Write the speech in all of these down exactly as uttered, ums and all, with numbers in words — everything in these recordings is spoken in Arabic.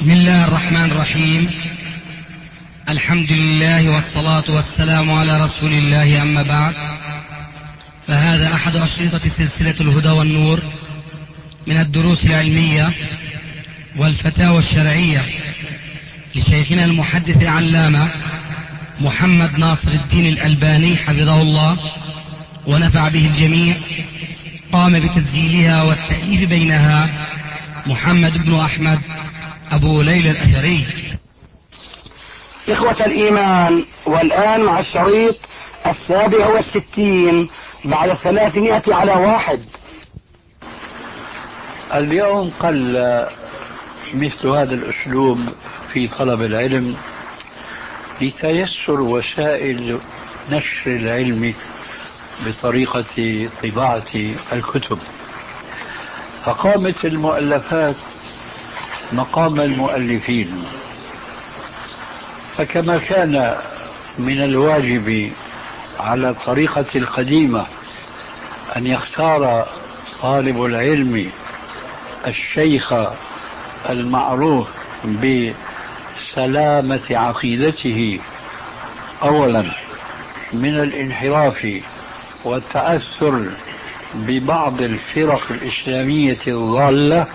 بسم الله الرحمن الرحيم. الحمد لله والصلاة والسلام على رسول الله، أما بعد، فهذا أحد أشرطة سلسلة الهدى والنور من الدروس العلمية والفتاوى الشرعية لشيخنا المحدث العلامة محمد ناصر الدين الألباني حفظه الله ونفع به الجميع. قام بتسجيلها والتأليف بينها محمد بن أحمد أبو ليلى الأثري. إخوة الإيمان، والآن مع الشريط السابع والستين بعد الثلاثمائة على واحد. اليوم قل مثل هذا الأسلوب في طلب العلم لتيسر وسائل نشر العلم بطريقة طباعة الكتب، فقامت المؤلفات مقام المؤلفين. فكما كان من الواجب على الطريقة القديمة أن يختار طالب العلم الشيخ المعروف بسلامة عقيدته أولا من الانحراف والتأثر ببعض الفرق الإسلامية الضالة،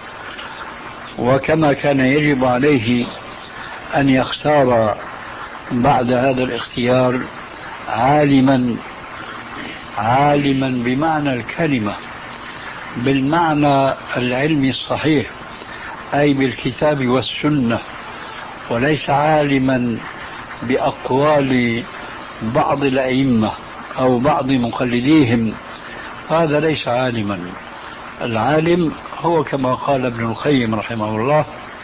وكما كان يجب عليه أن يختار بعد هذا الاختيار عالما عالما بمعنى الكلمة، بالمعنى العلمي الصحيح، أي بالكتاب والسنة، وليس عالما بأقوال بعض الأئمة أو بعض مقلديهم. هذا ليس عالما. العالم هو كما قال ابن القيم رحمه الله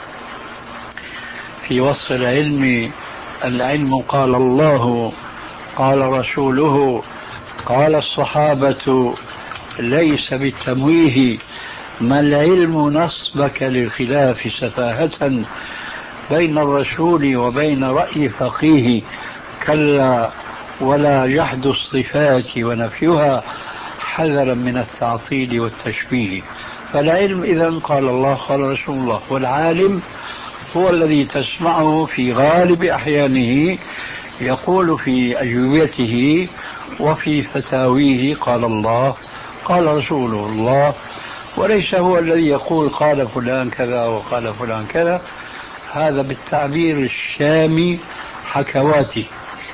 في وصف العلم: العلم قال الله قال رسوله قال الصحابة، ليس بالتمويه، ما العلم نصبك للخلاف سفاهة، بين الرسول وبين رأي فقيه، كلا ولا جحد الصفات ونفيها، حذرا من التعطيل والتشبيه. فالعلم إذن قال الله قال رسول الله، والعالم هو الذي تسمعه في غالب أحيانه يقول في أجوبته وفي فتاويه قال الله قال رسول الله، وليس هو الذي يقول قال فلان كذا وقال فلان كذا. هذا بالتعبير الشامي حكواتي،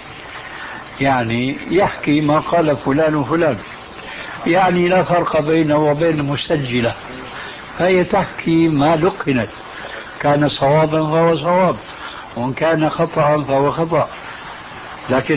يعني يحكي ما قال فلان وفلان، يعني لا فرق بينه وبين المسجلة، فهي تحكي ما لقنت، كان صوابا فهو صواب، وإن كان خطأ فهو خطأ. لكن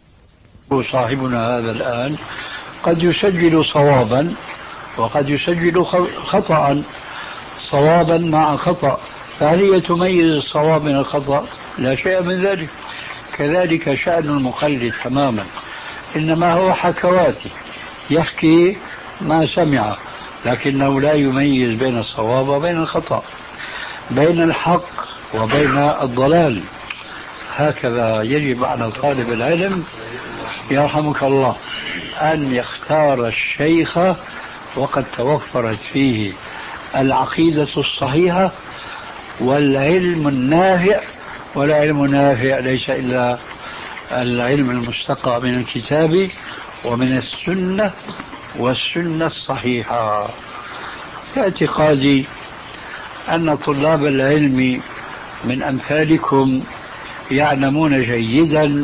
صاحبنا هذا الآن قد يسجل صوابا وقد يسجل خطأ، صوابا مع خطأ، فهل هي تميز الصواب من الخطأ؟ لا شيء من ذلك. كذلك شأن المقلد تماما، إنما هو حكواتي، يحكي ما سمع، لكنه لا يميز بين الصواب وبين الخطأ، بين الحق وبين الضلال. هكذا يجب على طالب العلم يرحمك الله أن يختار الشيخ وقد توفرت فيه العقيدة الصحيحة والعلم النافع. والعلم النافع ليس إلا العلم المستقى من الكتاب ومن السنة والسنة الصحيحة. في اعتقادي أن طلاب العلم من أمثالكم يعلمون جيدا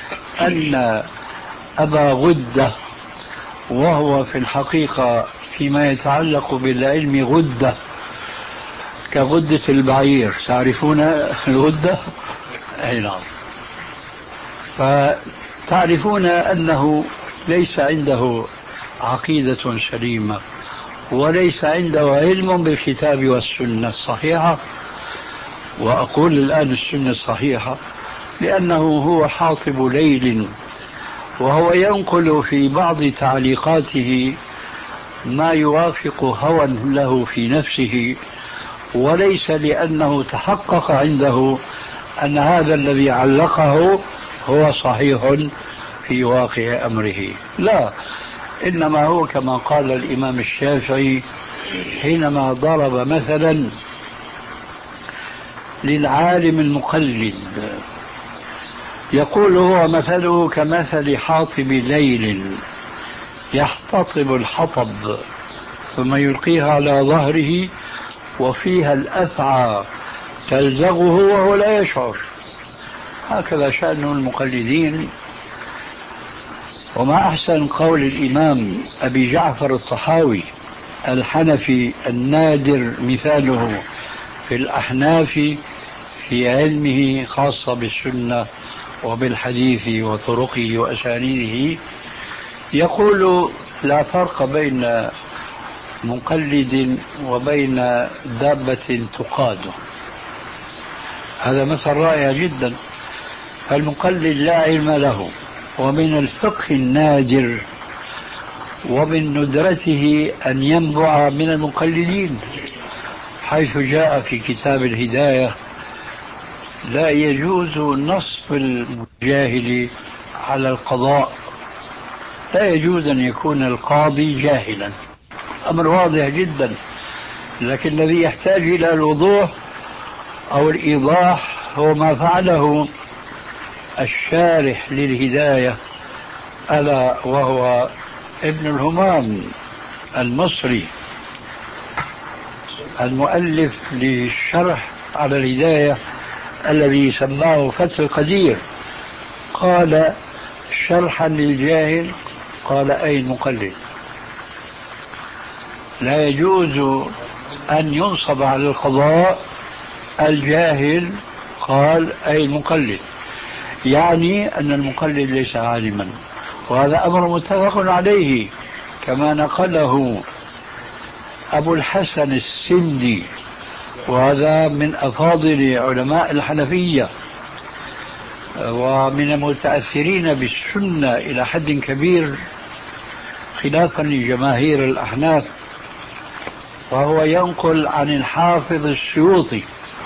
أن أبا غدة، وهو في الحقيقة فيما يتعلق بالعلم غدة كغدة البعير، تعرفون الغدة؟ أي نعم. فتعرفون أنه ليس عنده عقيدة سليمة، وليس عنده علم بالكتاب والسنة الصحيحة. وأقول الآن السنة الصحيحة لأنه هو حاطب ليل، وهو ينقل في بعض تعليقاته ما يوافق هوى له في نفسه، وليس لأنه تحقق عنده أن هذا الذي علقه هو صحيح في واقع أمره. لا، إنما هو كما قال الإمام الشافعي حينما ضرب مثلا للعالم المقلد. يقول هو مثله كمثل حاطب ليل يحتطب الحطب ثم يلقيها على ظهره وفيها الأفعى تلزغه وهو لا يشعر. هكذا شأن المقلدين. وما أحسن قول الإمام أبي جعفر الطحاوي الحنفي النادر مثاله في الأحناف في علمه خاصة بالسنة وبالحديث وطرقه وأسانيده. يقول لا فرق بين مقلد وبين دابة تقاد. هذا مثل رائع جدا. المقلد لا علم له، ومن الفقه النادر ومن ندرته أن ينبع من المقلدين، حيث جاء في كتاب الهداية لا يجوز نصب الجاهل على القضاء، لا يجوز أن يكون القاضي جاهلا، أمر واضح جدا. لكن الذي يحتاج إلى الوضوح أو الإيضاح هو ما فعله الشارح للهداية، ألا وهو ابن الهمام المصري المؤلف للشرح على الهداية الذي سماه فتح القدير. قال شرحا للجاهل، قال أي المقلد. لا يجوز أن ينصب على القضاء الجاهل، قال أي المقلد، يعني أن المقلد ليس عالما. وهذا أمر متفق عليه كما نقله أبو الحسن السندي، وهذا من أفاضل علماء الحنفية ومن المتأثرين بالسنة إلى حد كبير خلافا لجماهير الأحناف. وهو ينقل عن الحافظ السيوطي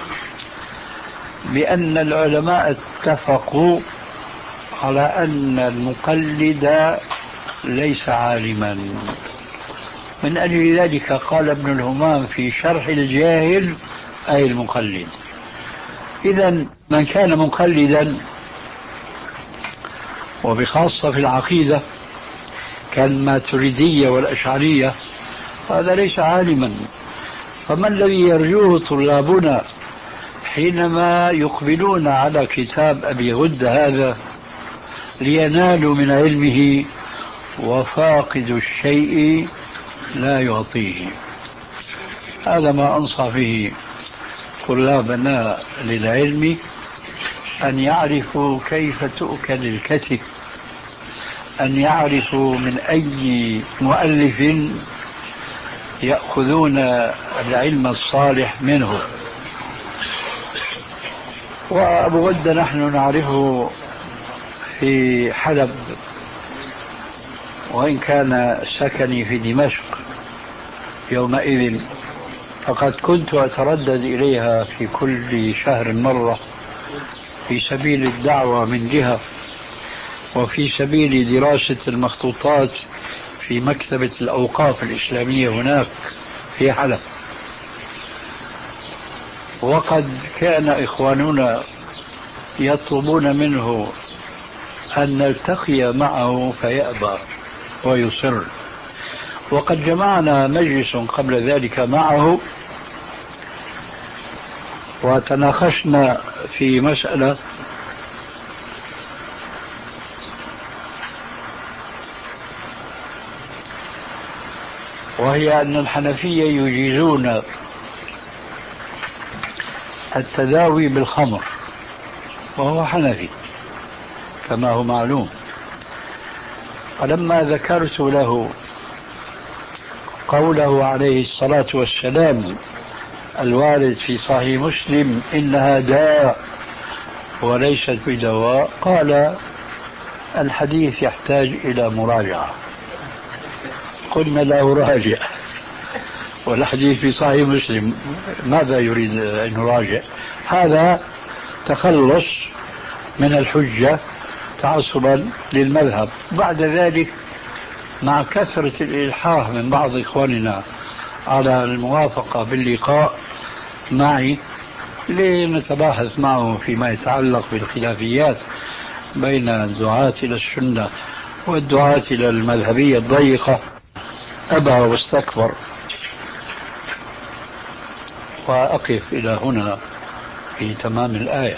بأن العلماء اتفقوا على أن المقلد ليس عالما. من أجل ذلك قال ابن الهمام في شرح الجاهل أي المقلد. إذن من كان مقلدا، وبخاصة في العقيدة كالماتريدية والأشعرية، هذا ليس عالما. فما الذي يرجوه طلابنا حينما يقبلون على كتاب أبي غد هذا لينالوا من علمه؟ وفاقد الشيء لا يعطيه. هذا ما أنصح به طلابنا للعلم، أن يعرفوا كيف تؤكل الكتف، أن يعرفوا من أي مؤلف يأخذون العلم الصالح منه. وأبو غد نحن نعرفه في حلب، وإن كان سكني في دمشق يومئذ، فقد كنت أتردد إليها في كل شهر مرة في سبيل الدعوة من جهة، وفي سبيل دراسة المخطوطات في مكتبة الأوقاف الإسلامية هناك في حلب. وقد كان إخواننا يطلبون منه أن نلتقي معه فيأبى ويصر. وقد جمعنا مجلس قبل ذلك معه وتناقشنا في مسألة، وهي أن الحنفية يجيزون التداوي بالخمر، وهو حنفي كما هو معلوم. فلما ذكرت له قوله عليه الصلاة والسلام الوارد في صحيح مسلم إنها داء وليست بدواء، قال الحديث يحتاج إلى مراجعة. قلنا له راجع، والحديث في صحيح مسلم، ماذا يريد أن نراجع؟ هذا تخلص من الحجة تعصبا للمذهب. بعد ذلك مع كثرة الإلحاح من بعض إخواننا على الموافقة باللقاء معي، لنتباحث معه فيما يتعلق بالخلافيات بين الدعاة إلى السنة والدعاة إلى المذهبية الضيقة، أبى واستكبر. وأقف إلى هنا في تمام الآية.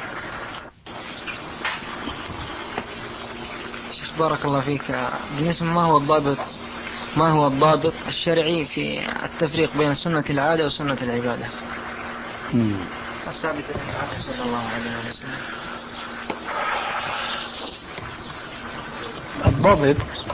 شيخ بارك الله فيك، بالنسبة ما هو الضابط ما هو الضابط الشرعي في التفريق بين سنة العادة وسنة العبادة الثابتة عنه صلى الله عليه وسلم؟ الضابط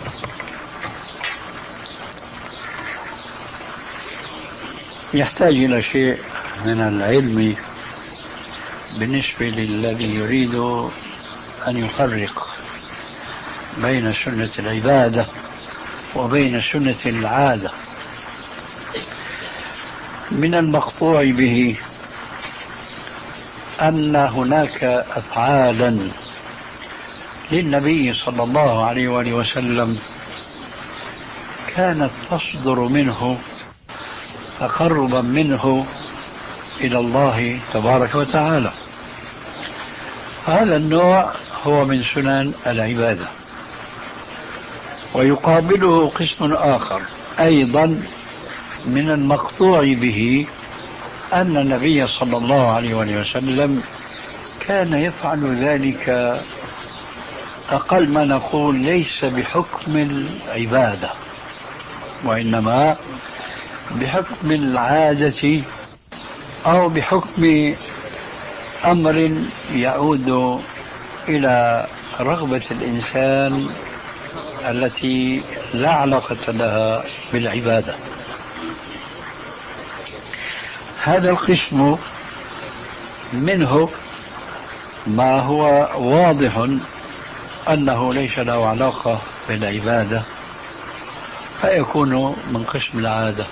يحتاج إلى شيء من العلم بالنسبة للذي يريد أن يفرق بين سنة العبادة وبين سنة العادة. من المقطوع به أن هناك أفعالا للنبي صلى الله عليه وآله وسلم كانت تصدر منه تقربا منه إلى الله تبارك وتعالى. هذا النوع هو من سنن العبادة. ويقابله قسم آخر أيضا من المقطوع به أن النبي صلى الله عليه وسلم كان يفعل ذلك أقل ما نقول ليس بحكم العبادة، وإنما بحكم العادة أو بحكم أمر يعود إلى رغبة الإنسان التي لا علاقة لها بالعبادة. هذا القسم منه ما هو واضح أنه ليس له علاقة بالعبادة فيكون من قسم العادة.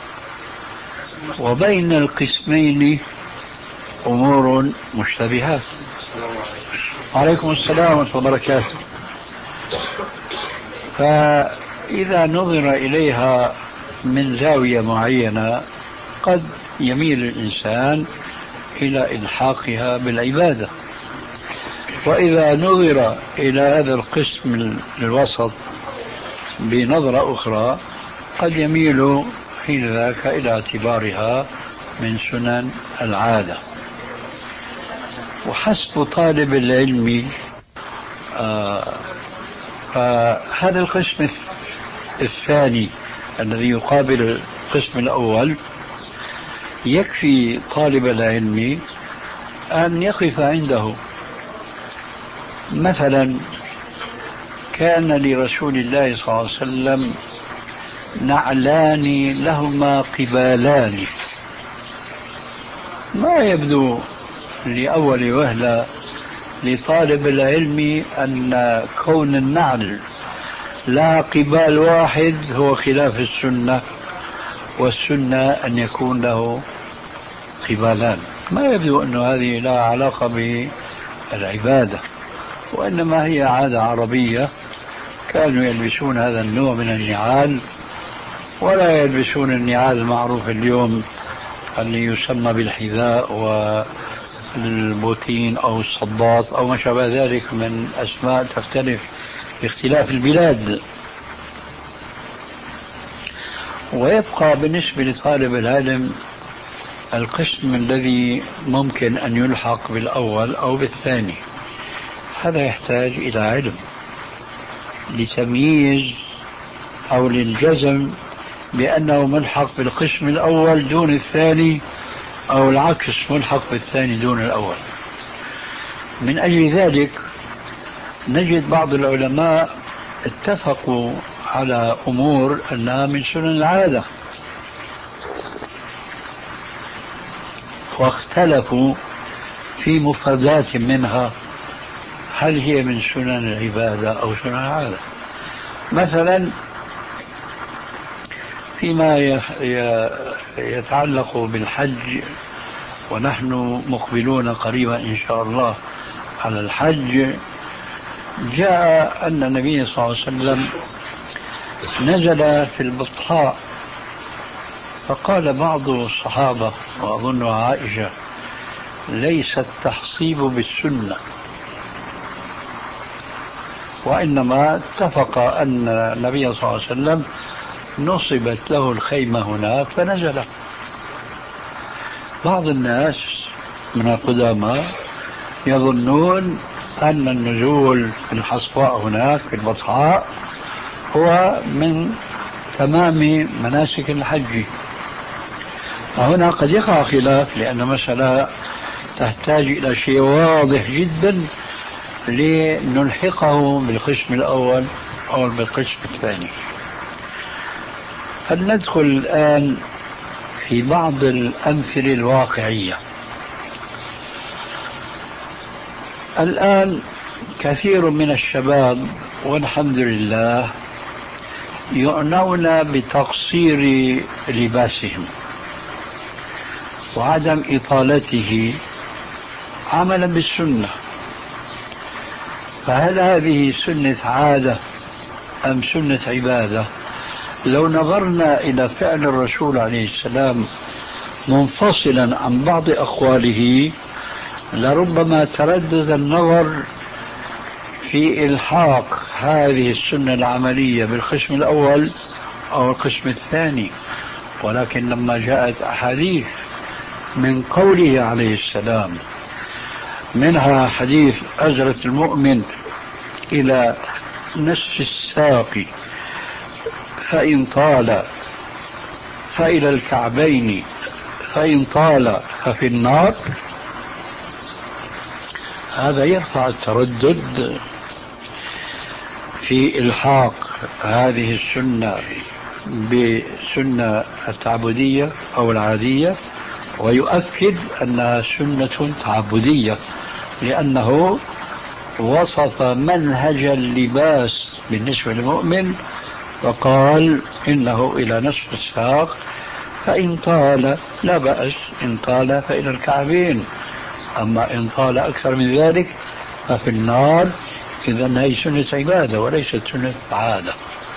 وبين القسمين أمور مشتبهات. عليكم السلام ورحمة الله وبركاته. فإذا نظر إليها من زاوية معينة قد يميل الإنسان إلى إلحاقها بالعبادة، وإذا نظر إلى هذا القسم الوسط بنظرة أخرى قد يميل حين ذاك إلى اعتبارها من سنن العادة. وحسب طالب العلم آه فهذا القسم الثاني الذي يقابل القسم الأول يكفي طالب العلم أن يقف عنده. مثلا كان لرسول الله صلى الله عليه وسلم نعلان لهما قبالان. ما يبدو لأول وهلة لطالب العلم أن كون النعل لا قبال واحد هو خلاف السنة، والسنة أن يكون له قبالان. ما يبدو أن هذه لا علاقة بالعبادة، وإنما هي عادة عربية. كانوا يلبسون هذا النوع من النعال ولا يلبسون النعال المعروف اليوم اللي يسمى بالحذاء والبوتين أو الصداط أو ما شابه ذلك من أسماء تختلف باختلاف البلاد. ويبقى بالنسبة لطالب العلم القسم الذي ممكن أن يلحق بالأول أو بالثاني. هذا يحتاج إلى علم لتمييز أو للجزم بأنه ملحق بالقسم الأول دون الثاني، أو العكس ملحق بالثاني دون الأول. من أجل ذلك نجد بعض العلماء اتفقوا على أمور أنها من سنن العادة، واختلفوا في مفردات منها هل هي من سنن العبادة أو سنن العادة. مثلا فيما يتعلق بالحج، ونحن مقبلون قريبا إن شاء الله على الحج، جاء أن النبي صلى الله عليه وسلم نزل في البطحاء، فقال بعض الصحابة وأظن عائشة ليس التحصيب بالسنة، وإنما اتفق أن النبي صلى الله عليه وسلم نصبت له الخيمة هناك فنزل. بعض الناس من القدامى يظنون أن النزول في الحصباء هناك في البطحاء هو من تمام مناسك الحج، فهنا قد يقع خلاف، لأن مسألة تحتاج إلى شيء واضح جدا لنلحقه بالقسم الأول أو بالقسم الثاني. فلندخل الآن في بعض الأمثلة الواقعية. الآن كثير من الشباب والحمد لله يعنون بتقصير لباسهم وعدم إطالته عملا بالسنة، فهل هذه سنة عادة أم سنة عبادة؟ لو نظرنا إلى فعل الرسول عليه السلام منفصلا عن بعض أقواله لربما تردد النظر في إلحاق هذه السنة العملية بالقسم الأول أو القسم الثاني، ولكن لما جاءت أحاديث من قوله عليه السلام، منها حديث أزرة المؤمن إلى نصف الساق فإن طال فإلى الكعبين فإن طال ففي النار، هذا يرفع التردد في إلحاق هذه السنة بسنة التعبدية أو العادية، ويؤكد أنها سنة تعبدية لأنه وصف منهج اللباس بالنسبة للمؤمن وقال إنه إلى نصف الساق فإن طال لا بأس، إن طال فإلى الكعبين، أما إن طال أكثر من ذلك ففي النار. إذن هي سنة عبادة وليست سنة عادة.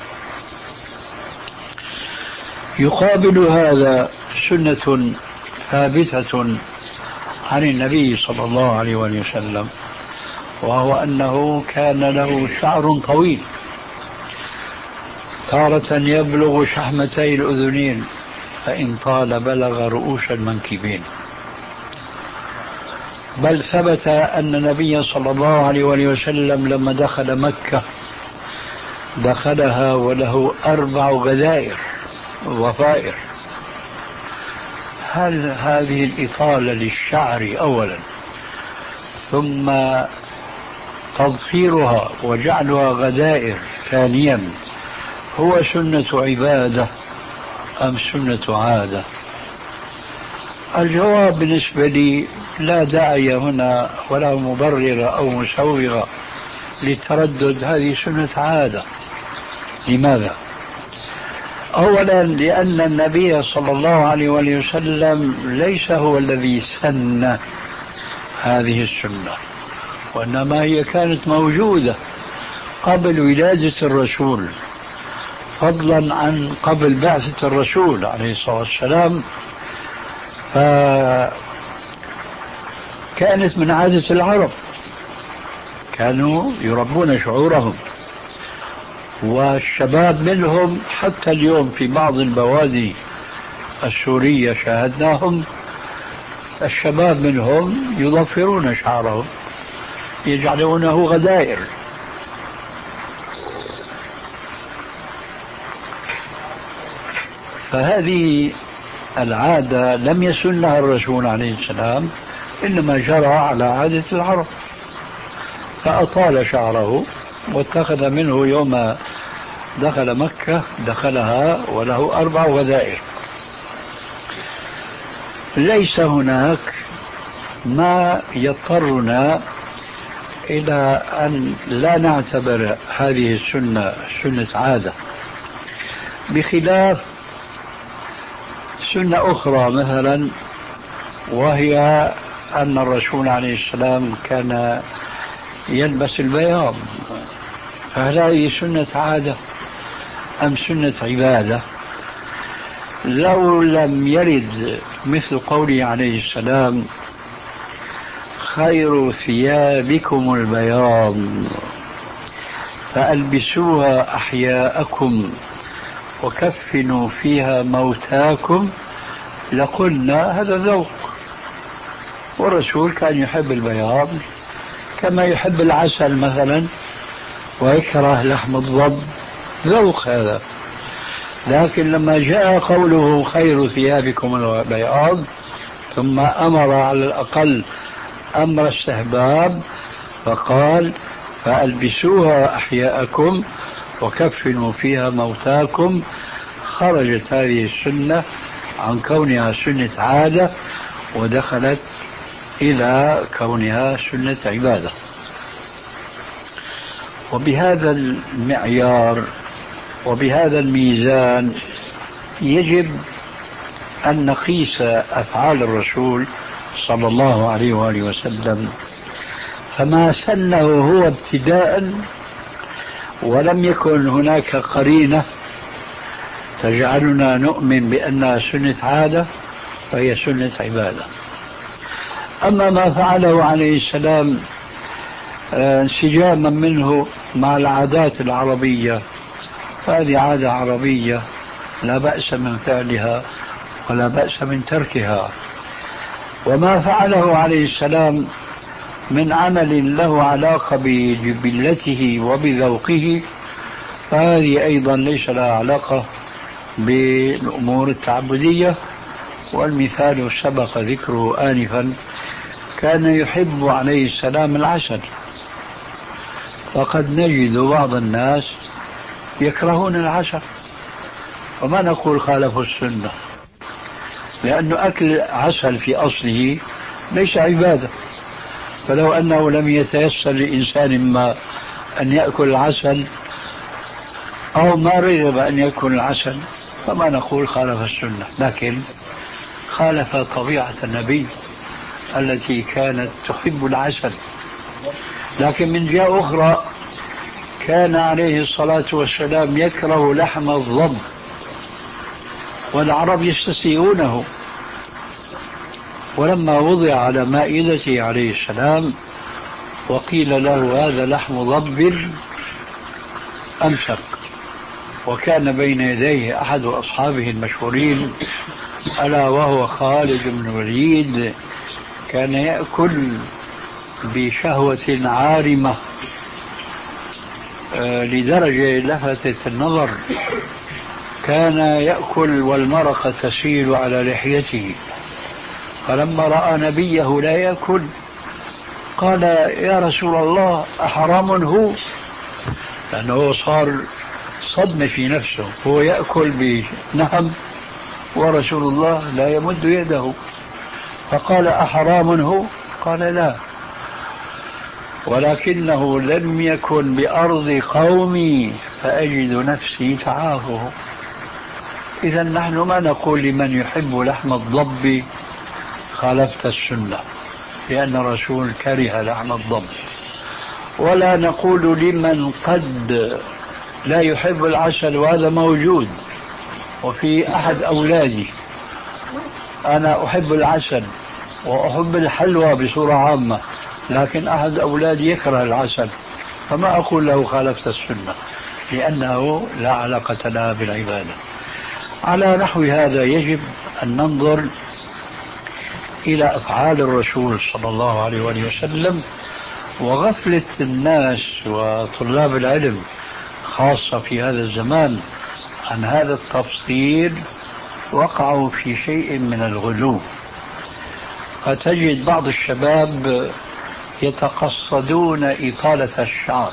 يقابل هذا سنة ثابتة عن النبي صلى الله عليه وسلم، وهو أنه كان له شعر طويل تارة يبلغ شحمتي الأذنين فإن طال بلغ رؤوس المنكبين. بل ثبت أن النبي صلى الله عليه وسلم لما دخل مكة دخلها وله أربع غدائر وضفائر. هل هذه الإطالة للشعر أولا ثم تضفيرها وجعلها غدائر ثانيا هو سنة عبادة أم سنة عادة؟ الجواب بالنسبة لي لا داعي هنا ولا مبرر أو مسوغ للتردد، هذه سنة عادة. لماذا؟ أولا لأن النبي صلى الله عليه وسلم ليس هو الذي سن هذه السنة، وإنما هي كانت موجودة قبل ولادة الرسول، فضلا عن قبل بعثة الرسول عليه الصلاة والسلام، فكانت من عادة العرب، كانوا يربون شعورهم، والشباب منهم حتى اليوم في بعض البوادي السورية شاهدناهم، الشباب منهم يضفرون شعرهم يجعلونه غدائر. فهذه العادة لم يسنها الرسول عليه السلام، إنما جرى على عادة العرب، فأطال شعره واتخذ منه يوم دخل مكة دخلها وله أربع غدائر. ليس هناك ما يضطرنا إلى أن لا نعتبر هذه السنة سنة عادة، بخلاف سنة أخرى مثلا، وهي أن الرسول عليه السلام كان يلبس البياض، فهل هذه سنة عادة أم سنة عبادة؟ لو لم يرد مثل قوله عليه السلام خير ثيابكم البياض فألبسوها أحياءكم وكفنوا فيها موتاكم لقلنا هذا ذوق. والرسول كان يحب البياض كما يحب العسل مثلا ويكره لحم الضب، ذوق هذا. لكن لما جاء قوله خير ثيابكم البياض ثم أمر على الأقل أمر استحباب فقال فألبسوها أحياءكم وكفنوا فيها موتاكم، خرجت هذه السنة عن كونها سنة عادة ودخلت إلى كونها سنة عبادة. وبهذا المعيار وبهذا الميزان يجب أن نقيس أفعال الرسول صلى الله عليه وآله وسلم. فما سنه هو ابتداء ولم يكن هناك قرينة تجعلنا نؤمن بأنها سنة عادة فهي سنة عبادة. أما ما فعله عليه السلام انسجاما منه مع العادات العربية فهذه عادة عربية لا بأس من فعلها ولا بأس من تركها. وما فعله عليه السلام من عمل له علاقة بجبلته وبذوقه فهذه أيضا ليس لها علاقة بالأمور التعبدية. والمثال سبق ذكره آنفا، كان يحب عليه السلام العسل، وقد نجد بعض الناس يكرهون العسل وما نقول خالفوا السنة، لأن أكل عسل في أصله ليس عبادة. فلو أنه لم يتيسر لإنسان ما أن يأكل العسل أو ما رغب أن يأكل العسل فما نقول خالف السنة، لكن خالف طبيعة النبي التي كانت تحب العسل. لكن من جهة أخرى كان عليه الصلاة والسلام يكره لحم الضب والعرب يستسيئونه، ولما وضع على مائدته عليه السلام وقيل له هذا لحم ضب أمسك. وكان بين يديه أحد أصحابه المشهورين ألا وهو خالد بن الوليد، كان يأكل بشهوة عارمة لدرجة لفتت النظر، كان يأكل والمرقة تسيل على لحيته. فلما رأى نبيه لا يأكل قال يا رسول الله أحرام هو؟ لأنه صار صدمة في نفسه، هو يأكل بنهم ورسول الله لا يمد يده. فقال أحرام هو؟ قال لا، ولكنه لم يكن بأرض قومي فأجد نفسي تعافه. إذا نحن ما نقول لمن يحب لحم الضب خالفت السنة لأن الرسول كره لحم الضب، ولا نقول لمن قد لا يحب العسل وهذا موجود. وفي أحد أولادي أنا أحب العسل وأحب الحلوى بصورة عامة، لكن أحد أولادي يكره العسل، فما أقول له خالفت السنة لأنه لا علاقة لها بالعبادة. على نحو هذا يجب أن ننظر إلى أفعال الرسول صلى الله عليه وسلم. وغفلة الناس وطلاب العلم خاصة في هذا الزمان عن هذا التفصيل وقعوا في شيء من الغلو. فتجد بعض الشباب يتقصدون إطالة الشعر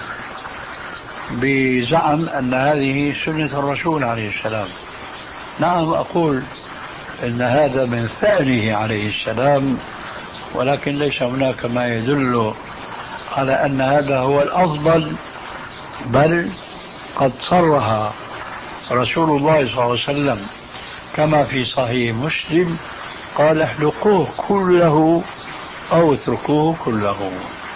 بزعم أن هذه سنة الرسول عليه السلام. نعم أقول إن هذا من فعله عليه السلام، ولكن ليس هناك ما يدل على أن هذا هو الأفضل، بل قد صرح رسول الله صلى الله عليه وسلم كما في صحيح مسلم قال احلقوه كله أو اتركوه كله.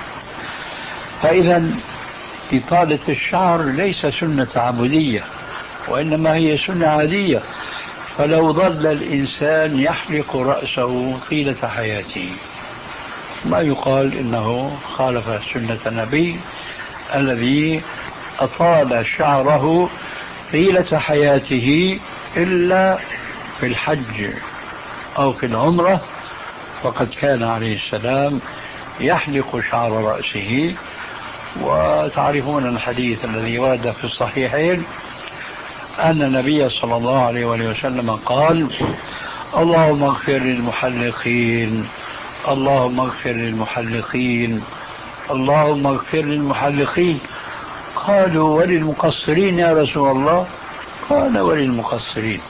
فإذا إطالة الشعر ليس سنة عبودية وإنما هي سنة عادية. فلو ظل الإنسان يحلق رأسه طيلة حياته ما يقال إنه خالف سنة النبي الذي أطال شعره طيلة حياته إلا في الحج أو في العمرة، وقد كان عليه السلام يحلق شعر رأسه. وتعرفون الحديث الذي ورد في الصحيحين أن النبي صلى الله عليه وسلم قال: اللهم اغفر للمحلقين، اللهم اغفر للمحلقين، اللهم اغفر للمحلقين. قالوا: وللمقصرين يا رسول الله؟ قال: وللمقصرين.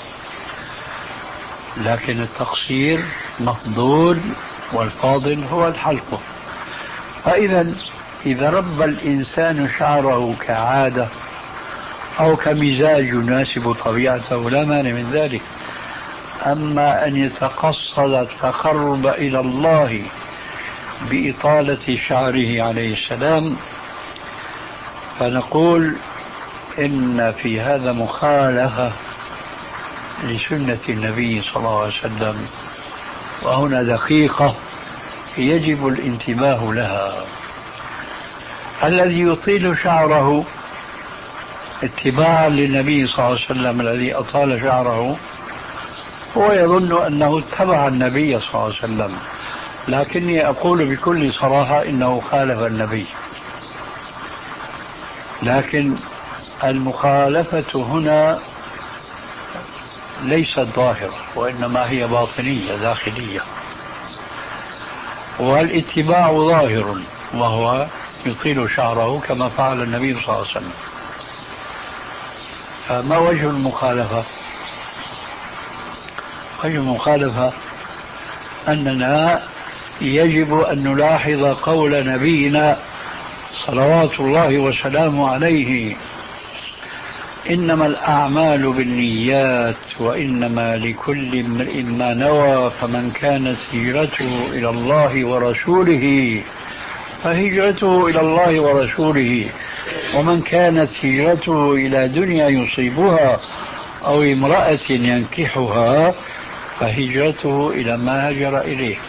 لكن التقصير مفضول والفاضل هو الحلق. فإذا إذا رب الإنسان شعره كعادة أو كمزاج يناسب طبيعته لا مانع من ذلك. أما أن يتقصد التقرب إلى الله بإطالة شعره عليه السلام فنقول إن في هذا مخالفة لسنة النبي صلى الله عليه وسلم، وهنا دقيقة يجب الانتباه لها. الذي يطيل شعره اتباعا للنبي صلى الله عليه وسلم الذي أطال شعره هو يظن أنه اتبع النبي صلى الله عليه وسلم، لكني أقول بكل صراحة إنه خالف النبي. لكن المخالفة هنا ليست ظاهرة، وإنما هي باطنية داخلية، والاتباع ظاهر وهو يطيل شعره كما فعل النبي صلى الله عليه وسلم. فما وجه المخالفة؟ وجه المخالفة أننا يجب أن نلاحظ قول نبينا صلوات الله وسلامه عليه: إنما الأعمال بالنيات وإنما لكل امرئ ما نوى، فمن كانت هجرته إلى الله ورسوله فهجرته إلى الله ورسوله، ومن كانت هجرته إلى دنيا يصيبها أو امرأة ينكحها فهجرته إلى ما هاجر إليه.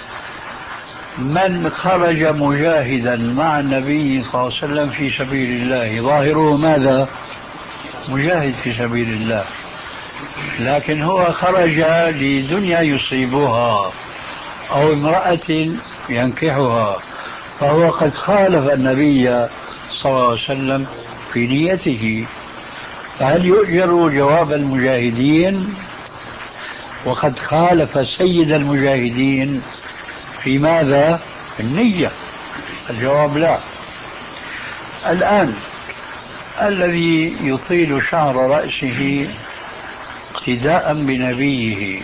من خرج مجاهدا مع النبي صلى الله عليه وسلم في سبيل الله ظاهره ماذا؟ مجاهد في سبيل الله، لكن هو خرج لدنيا يصيبها أو امرأة ينكحها، فهو قد خالف النبي صلى الله عليه وسلم في نيته. فهل يؤجر جواب المجاهدين وقد خالف سيد المجاهدين في ماذا؟ النية. الجواب لا. الآن الذي يطيل شعر رأسه اقتداء بنبيه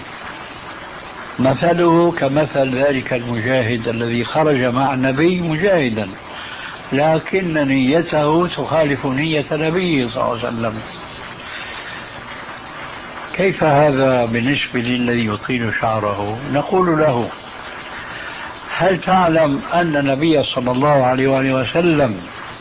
مثله كمثل ذلك المجاهد الذي خرج مع النبي مجاهدا، لكن نيته تخالف نية النبي صلى الله عليه وسلم. كيف هذا بالنسبة للذي يطيل شعره؟ نقول له: هل تعلم أن النبي صلى الله عليه وآله وسلم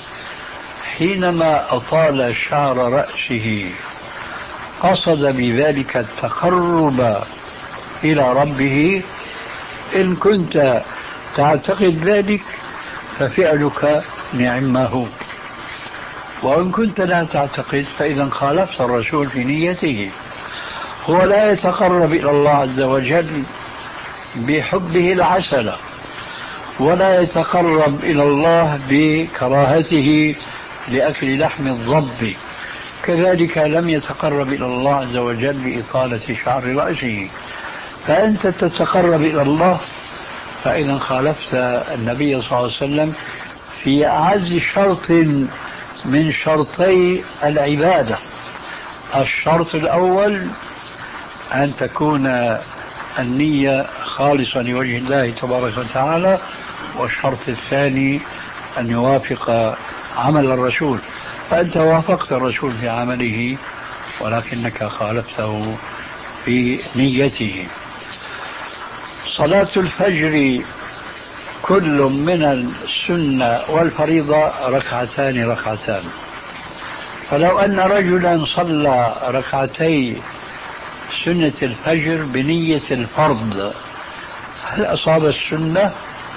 حينما أطال شعر رأسه قصد بذلك التقرب إلى ربه؟ إن كنت تعتقد ذلك ففعلك نعمه، وإن كنت لا تعتقد فإذا خالفت الرسول في نيته. هو لا يتقرب إلى الله عز وجل بحبه العسل، ولا يتقرب إلى الله بكراهته لأكل لحم الضب، كذلك لم يتقرب إلى الله عز وجل بإطالة شعر رأسه. فأنت تتقرب إلى الله، فإذا خالفت النبي صلى الله عليه وسلم في أعز شرط من شرطي العبادة. الشرط الأول أن تكون النية خالصة لوجه الله تبارك وتعالى، والشرط الثاني أن يوافق عمل الرسول. فأنت وافقت الرسول في عمله ولكنك خالفته في نيته. صلاة الفجر كل من السنة والفريضة ركعتان ركعتان، فلو أن رجلا صلى ركعتي سنة الفجر بنية الفرض هل أصاب السنة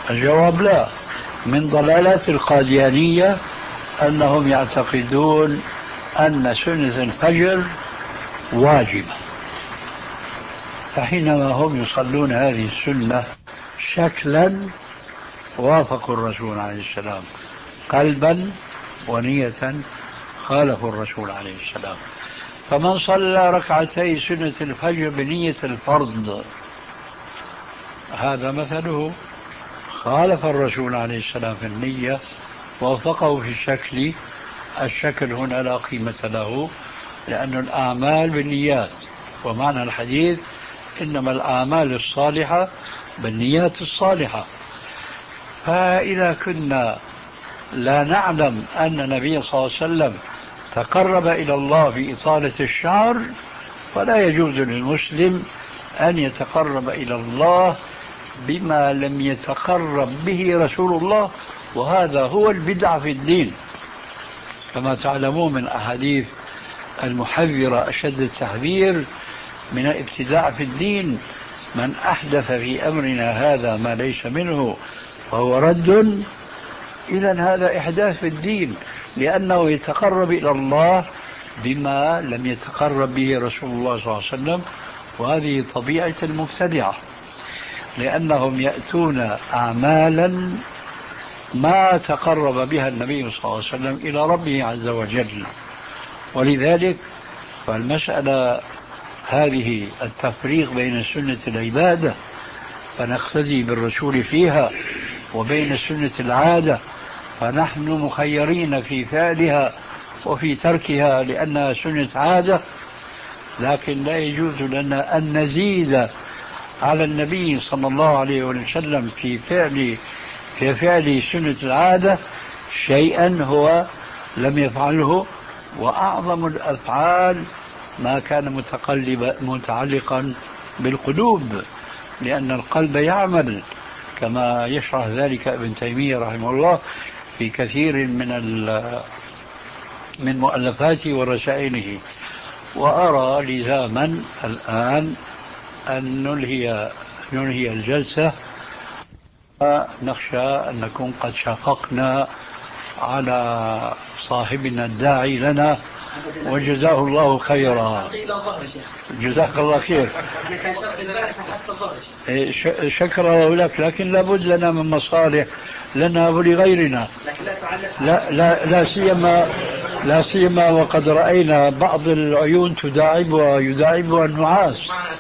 الجواب لا. من ضلالات القاديانية أنهم يعتقدون أن سنة الفجر واجبة، فحينما هم يصلون هذه السنة شكلا وافقوا الرسول عليه السلام، قلبا ونية خالفوا الرسول عليه السلام. فمن صلى ركعتي سنة الفجر بنية الفرض هذا مثله خالف الرسول عليه السلام في النية، ووافقه في الشكل. الشكل هنا لا قيمة له، لأن الأعمال بالنيات، ومعنى الحديث إنما الأعمال الصالحة بالنيات الصالحة. فإذا كنا لا نعلم أن النبي صلى الله عليه وسلم تقرب إلى الله بإطالة الشعر، فلا يجوز للمسلم أن يتقرب إلى الله بما لم يتقرب به رسول الله، وهذا هو البدع في الدين. كما تعلمون من أحاديث المحذرة أشد التحذير من الابتداع في الدين: من أحدث في أمرنا هذا ما ليس منه فهو رد. إذن هذا إحداث في الدين، لأنه يتقرب إلى الله بما لم يتقرب به رسول الله صلى الله عليه وسلم، وهذه طبيعة المبتدعة، لأنهم يأتون أعمالا ما تقرب بها النبي صلى الله عليه وسلم إلى ربه عز وجل. ولذلك فالمسألة هذه التفريق بين سنة العبادة فنقتدي بالرسول فيها، وبين سنة العادة فنحن مخيرين في فعلها وفي تركها لأنها سنة عادة. لكن لا يجوز لنا أن نزيد على النبي صلى الله عليه وسلم في فعل في فعل سنة العادة شيئا هو لم يفعله. وأعظم الأفعال ما كان متقلب متعلقا بالقلوب، لأن القلب يعمل كما يشرح ذلك ابن تيمية رحمه الله في كثير من من مؤلفاته ورسائله. وأرى لزاما الآن أن ننهي ننهي الجلسة، ونخشى أن نكون قد شققنا على صاحبنا الداعي لنا، وجزاه الله خيرا. جزاك الله خير. شكر الله لك، لكن لابد لنا من مصالح لنا ولغيرنا، لا لا لا سيما لا سيما وقد رأينا بعض العيون تداعبها يداعبها النعاس.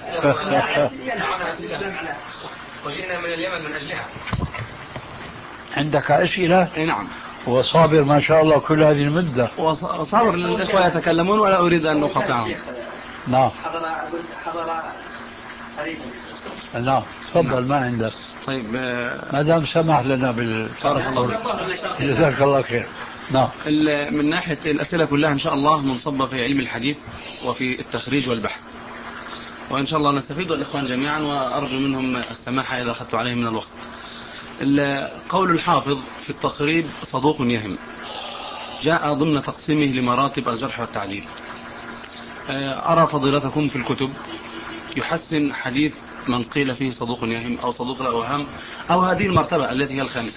وجئنا من اليمن من أجلها. عندك أسئلة؟ نعم. وصابر ما شاء الله كل هذه المدة. وصابر الإخوة يتكلمون ولا أريد أن أقاطعهم. نعم. حضر حضر قريبا. نعم تفضل. ما عندك؟ طيب ما دام سمح لنا بالفرق. جزاك الله خير. نعم. من ناحية الأسئلة كلها إن شاء الله منصبة في علم الحديث وفي التخريج والبحث، وإن شاء الله نستفيد الإخوان جميعا، وأرجو منهم السماحة إذا أخذت عليهم من الوقت. قول الحافظ في التقريب صدوق يهم جاء ضمن تقسيمه لمراتب الجرح والتعديل. أرى فضيلتكم في الكتب يحسن حديث من قيل فيه صدوق يهم أو صدوق لا أوهام أو هذه المرتبة التي هي الخامسة.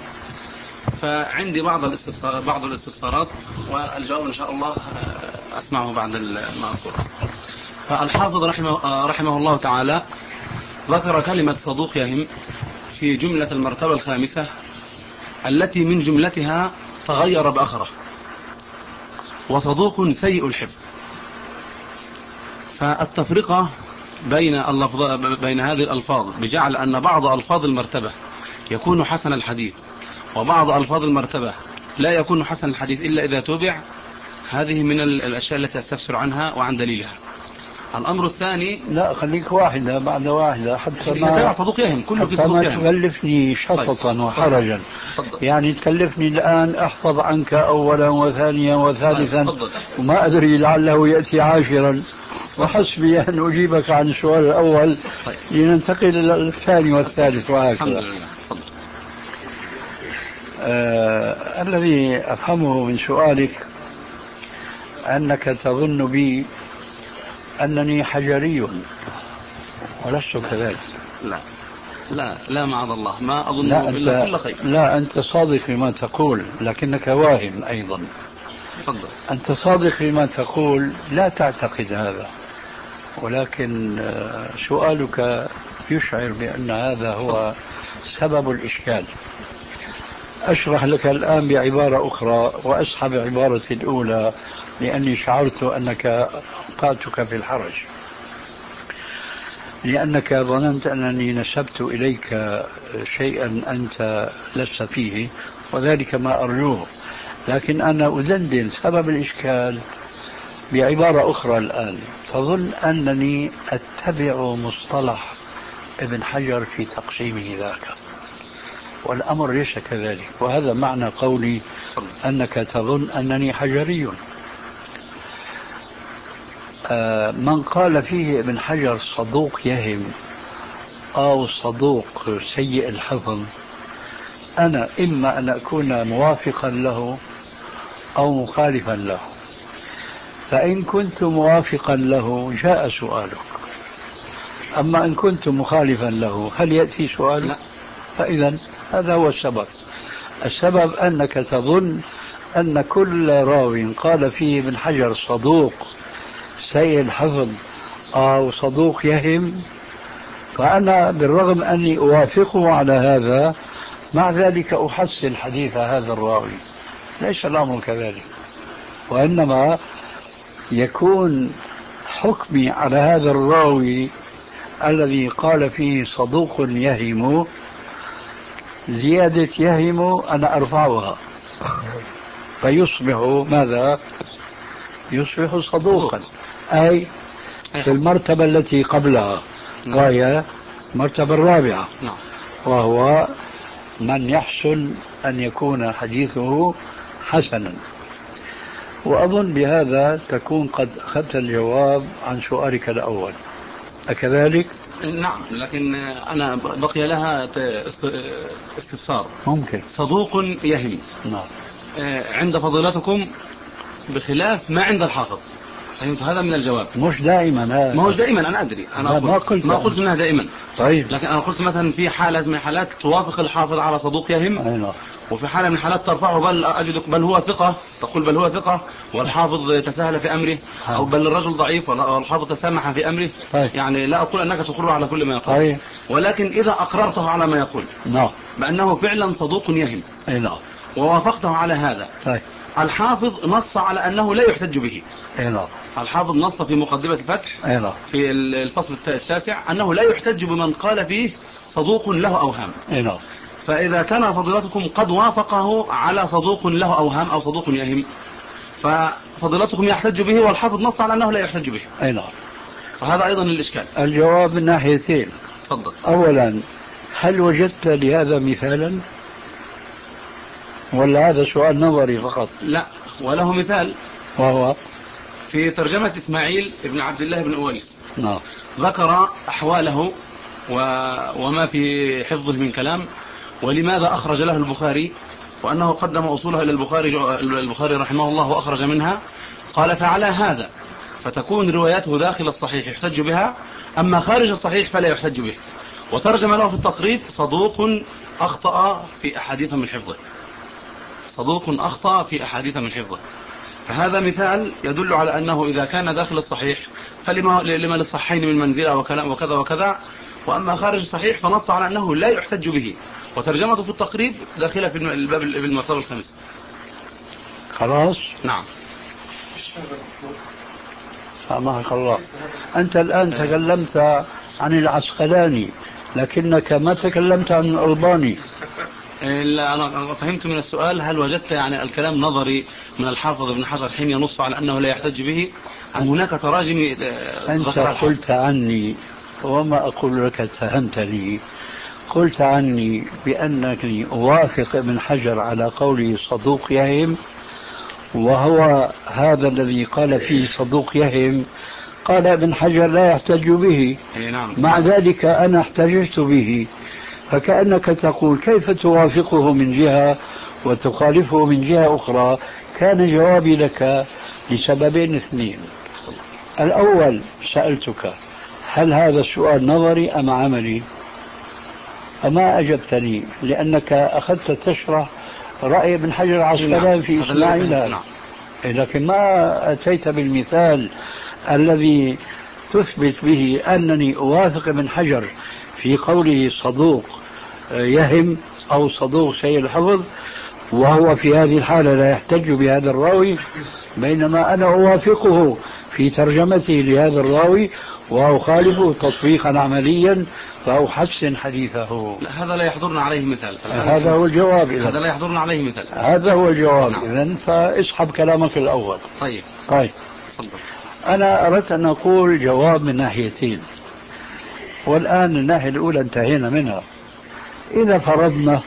فعندي بعض الاستفسار بعض الاستفسارات، والجواب إن شاء الله أسمعه بعد المأخوذ. فالحافظ رحمه, رحمه الله تعالى ذكر كلمة صدوق يهم في جملة المرتبة الخامسة التي من جملتها تغير بأخره، وصدوق سيء الحفظ. فالتفرقة بين اللفظ بين هذه الألفاظ بجعل أن بعض ألفاظ المرتبة يكون حسن الحديث وبعض ألفاظ المرتبة لا يكون حسن الحديث إلا إذا تبع، هذه من الأشياء التي أستفسر عنها وعن دليلها. الأمر الثاني، لا خليك واحدة بعد واحدة حتى ما صدوق يهم كله في صدوق يهم، ما تكلفني شططا طيب. وحرجا. فضل. يعني تكلفني الآن أحفظ عنك أولا وثانيا وثالثا، طيب. وما أدري لعله يأتي عاشرا، وحسبي أن أجيبك عن السؤال الأول. طيب. لننتقل إلى الثاني والثالث وهكذا. الحمد لله. فضل. آه الذي أفهمه من سؤالك أنك تظن بي أنني حجري، ولست كذلك. لا. لا لا معاذ الله، ما أظن لا إلا أنت كل خير. لا أنت صادق فيما تقول لكنك واهم أيضا. تفضل. أنت صادق فيما تقول، لا تعتقد هذا، ولكن سؤالك يشعر بأن هذا هو سبب الإشكال. أشرح لك الآن بعبارة أخرى وأسحب عبارتي الأولى لأني شعرت أنك أوقعتك في الحرج، لأنك ظننت أنني نسبت إليك شيئا أنت لست فيه، وذلك ما أرجوه. لكن أنا أدندن سبب الإشكال بعبارة أخرى الآن. تظن أنني أتبع مصطلح ابن حجر في تقسيمه ذاك، والأمر ليس كذلك، وهذا معنى قولي أنك تظن أنني حجري. آه من قال فيه ابن حجر صدوق يهم أو صدوق سيء الحفظ، أنا إما أن أكون موافقا له أو مخالفا له. فإن كنت موافقا له جاء سؤالك، أما إن كنت مخالفا له هل يأتي سؤالك؟ لا. فإذا هذا هو السبب. السبب أنك تظن أن كل راوي قال فيه ابن حجر صدوق سيء الحفظ أو صدوق يهم، فأنا بالرغم أني أوافقه على هذا مع ذلك أحسن حديث هذا الراوي. ليس الأمر كذلك، وإنما يكون حكمي على هذا الراوي الذي قال فيه صدوق يهم، زيادة يهم أنا أرفعها فيصبح ماذا؟ يصبح صدوقا، أي في المرتبة التي قبلها، وهي المرتبة الرابعة، وهو من يحسن أن يكون حديثه حسنا. وأظن بهذا تكون قد أخذت الجواب عن سؤالك الأول، أكذلك؟ نعم، لكن أنا بقي لها استفسار. ممكن. صدوق يهم، نعم، عند فضيلتكم بخلاف ما عند الحافظ، فهمت هذا من الجواب؟ مش دائما هذا. ما هوش دائما، أنا أدري، أنا قلت ما قلت, ما قلت إنها دائما. طيب. لكن أنا قلت مثلا في حالة من الحالات توافق الحافظ على صدوق يهم، أيوة. وفي حالة من الحالات ترفعه، بل أجدك بل هو ثقة، تقول بل هو ثقة والحافظ تساهل في أمره، أو بل الرجل ضعيف والحافظ تسامح في أمره. طيب. يعني لا أقول أنك تقر على كل ما يقول. طيب. ولكن إذا أقررته على ما يقول، نعم، بأنه فعلا صدوق يهم، نعم، ووافقته على هذا، طيب. الحافظ نص على أنه لا يحتج به. نعم. الحافظ نص في مقدمة الفتح نعم. في الفصل التاسع أنه لا يحتج بمن قال فيه صدوق له أوهام. نعم. فإذا كان فضيلتكم قد وافقه على صدوق له أوهام أو صدوق يهم، ففضيلتكم يحتج به والحافظ نص على أنه لا يحتج به. نعم. فهذا أيضا الإشكال. الجواب من ناحيتين. تفضل. أولا، هل وجدت لهذا مثالا ولا هذا سؤال نظري فقط؟ لا، وله مثال، وهو في ترجمة إسماعيل ابن عبد الله بن أويس. نعم. ذكر أحواله و... وما في حفظه من كلام، ولماذا أخرج له البخاري، وأنه قدم أصولها إلى البخاري البخاري رحمه الله وأخرج منها. قال فعلى هذا فتكون رواياته داخل الصحيح يحتج بها، أما خارج الصحيح فلا يحتج به. وترجم له في التقريب صدوق أخطأ في أحاديث من حفظه، صدوق أخطأ في أحاديث من حفظه. فهذا مثال يدل على أنه إذا كان داخل الصحيح فلما لما للصحيحين من منزلة وكذا وكذا، وأما خارج الصحيح فنص على أنه لا يحتج به. وترجمته في التقريب داخلة في الباب المرتبة الخامسة. خلاص. نعم. سامحك الله، أنت الآن تكلمت عن العسقلاني لكنك ما تكلمت عن الألباني. أنا فهمت من السؤال هل وجدت يعني الكلام نظري من الحافظ ابن حجر حين ينص على أنه لا يحتج به، أم هناك تراجم؟ أنت قلت عني، وما أقول لك اتهمتني، قلت عني بأنني أوافق ابن حجر على قوله صدوق يهم، وهو هذا الذي قال فيه صدوق يهم قال ابن حجر لا يحتج به. نعم. مع ذلك أنا احتججت به، فكأنك تقول كيف توافقه من جهة وتخالفه من جهة أخرى. كان جوابي لك لسببين اثنين. الأول، سألتك هل هذا السؤال نظري أم عملي؟ أما أجبتني لأنك أخذت تشرح رأي ابن حجر العسقلاني في إسماعيل، لكن ما أتيت بالمثال الذي تثبت به أنني أوافق ابن حجر في قوله صدوق يهم أو صدوق سيء الحفظ، وهو في هذه الحالة لا يحتج بهذا الراوي، بينما أنا أوافقه في ترجمته لهذا الراوي وأخالفه تطبيقا عمليا فأحسن حديثه. لا هذا لا يحضرنا عليه مثال. هذا هو الجواب إذن. هذا لا يحضرنا عليه مثال. هذا هو الجواب. نعم. إذن فاسحب كلامك الأول. طيب طيب تفضل. أنا أردت أن أقول جواب من ناحيتين، والآن الناحية الأولى انتهينا منها. إذا فرضنا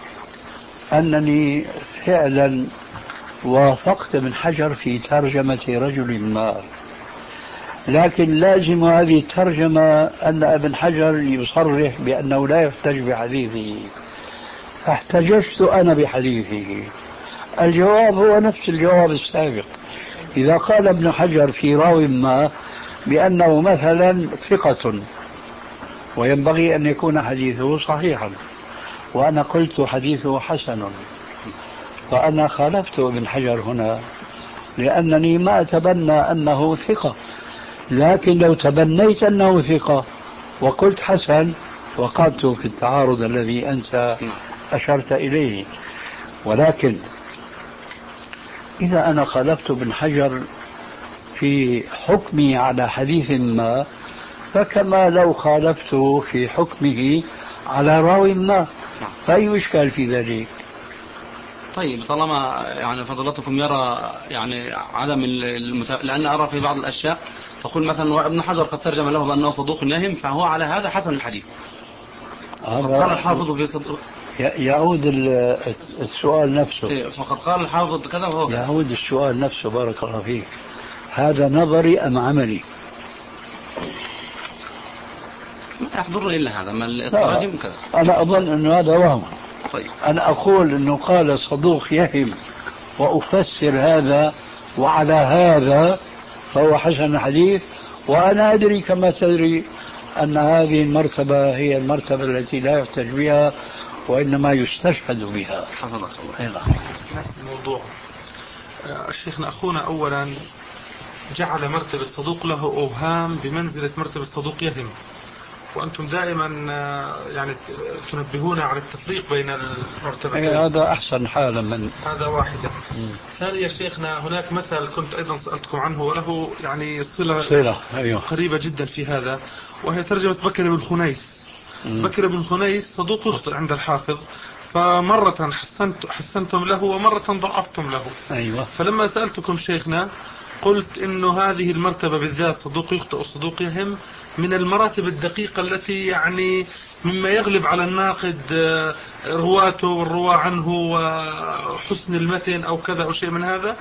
أنني فعلا وافقت ابن حجر في ترجمة رجل ما، لكن لازم هذه الترجمة أن ابن حجر يصرح بأنه لا يحتج بحديثه، فاحتججت أنا بحديثه. الجواب هو نفس الجواب السابق. إذا قال ابن حجر في راو ما بأنه مثلا ثقة وينبغي أن يكون حديثه صحيحا، وأنا قلت حديثه حسن، فأنا خالفت ابن حجر هنا لأنني ما أتبنى أنه ثقة. لكن لو تبنيت أنه ثقة وقلت حسن وقعت في التعارض الذي أنت أشرت إليه. ولكن إذا أنا خالفت ابن حجر في حكمي على حديث ما، فكما لو خالفته في حكمه على راو ما، فأي إشكال في ذلك؟ طيب طالما يعني فضلتكم يرى يعني عدم المت... لأن أرى في بعض الأشياء تقول مثلا ابن حجر قد ترجم له بأنه صدوق يهم، فهو على هذا حسن الحديث. فقد قال الحافظ في صدوق، يعود السؤال نفسه. فقد قال الحافظ كذا وهو كذا. يعود السؤال نفسه. بارك الله فيك. هذا نظري أم عملي؟ ما يحضرني إلا هذا، ما التراجم كذا. أنا أظن أنه هذا وهم. طيب أنا أقول أنه قال صدوق يهم وأفسر هذا وعلى هذا فهو حسن الحديث، وأنا أدري كما تدري أن هذه المرتبة هي المرتبة التي لا يحتج بها وإنما يستشهد بها. حفظك الله. نفس الموضوع. الشيخنا أخونا أولا جعل مرتبة صدوق له أوهام بمنزلة مرتبة صدوق يهم، وأنتم دائما يعني تنبهون على التفريق بين المرتبتين. هذا أحسن حالا من هذا واحدة. ثانيا شيخنا هناك مثل كنت أيضا سألتكم عنه وله يعني صلة, صلة. أيوه. قريبة جدا في هذا، وهي ترجمة بكر بن خنيس. م. بكر بن خنيس صدوق يخطئ عند الحافظ، فمرة حسنت حسنتم له ومرة ضعفتم له. أيوة. فلما سألتكم شيخنا قلت إنه هذه المرتبة بالذات صدوق يخطئ وصدوق يهم من المراتب الدقيقة التي يعني مما يغلب على الناقد رواته والرواة عنه وحسن المتن أو كذا أو شيء من هذا،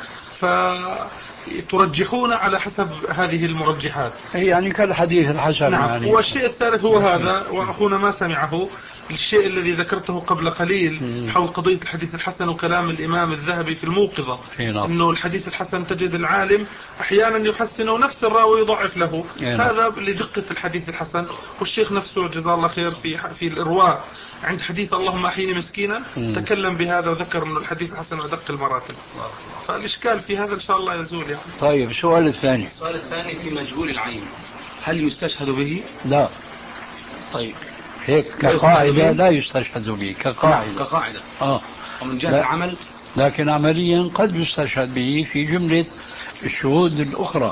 فترجحون على حسب هذه المرجحات يعني كالحديث الحسن. نعم. يعني والشيء الثالث هو هذا، وأخونا ما سمعه، الشيء الذي ذكرته قبل قليل حول قضية الحديث الحسن وكلام الإمام الذهبي في الموقظة، أنه الحديث الحسن تجد العالم أحيانا يحسنه نفس الراوي يضعف له. هذا لدقة الحديث الحسن. والشيخ نفسه جزاه الله خير في في الإرواء عند حديث اللهم أحيني مسكينا تكلم بهذا وذكر أنه الحديث الحسن ودق المراتب. فالإشكال في هذا إن شاء الله يزول يعني. طيب السؤال الثاني. السؤال الثاني في مجهول العين، هل يستشهد به؟ لا. طيب هيك كقاعدة لا يستشهد به كقاعدة. كقاعدة. آه. ومن جهة العمل لكن عمليا قد يستشهد به في جملة الشهود الأخرى.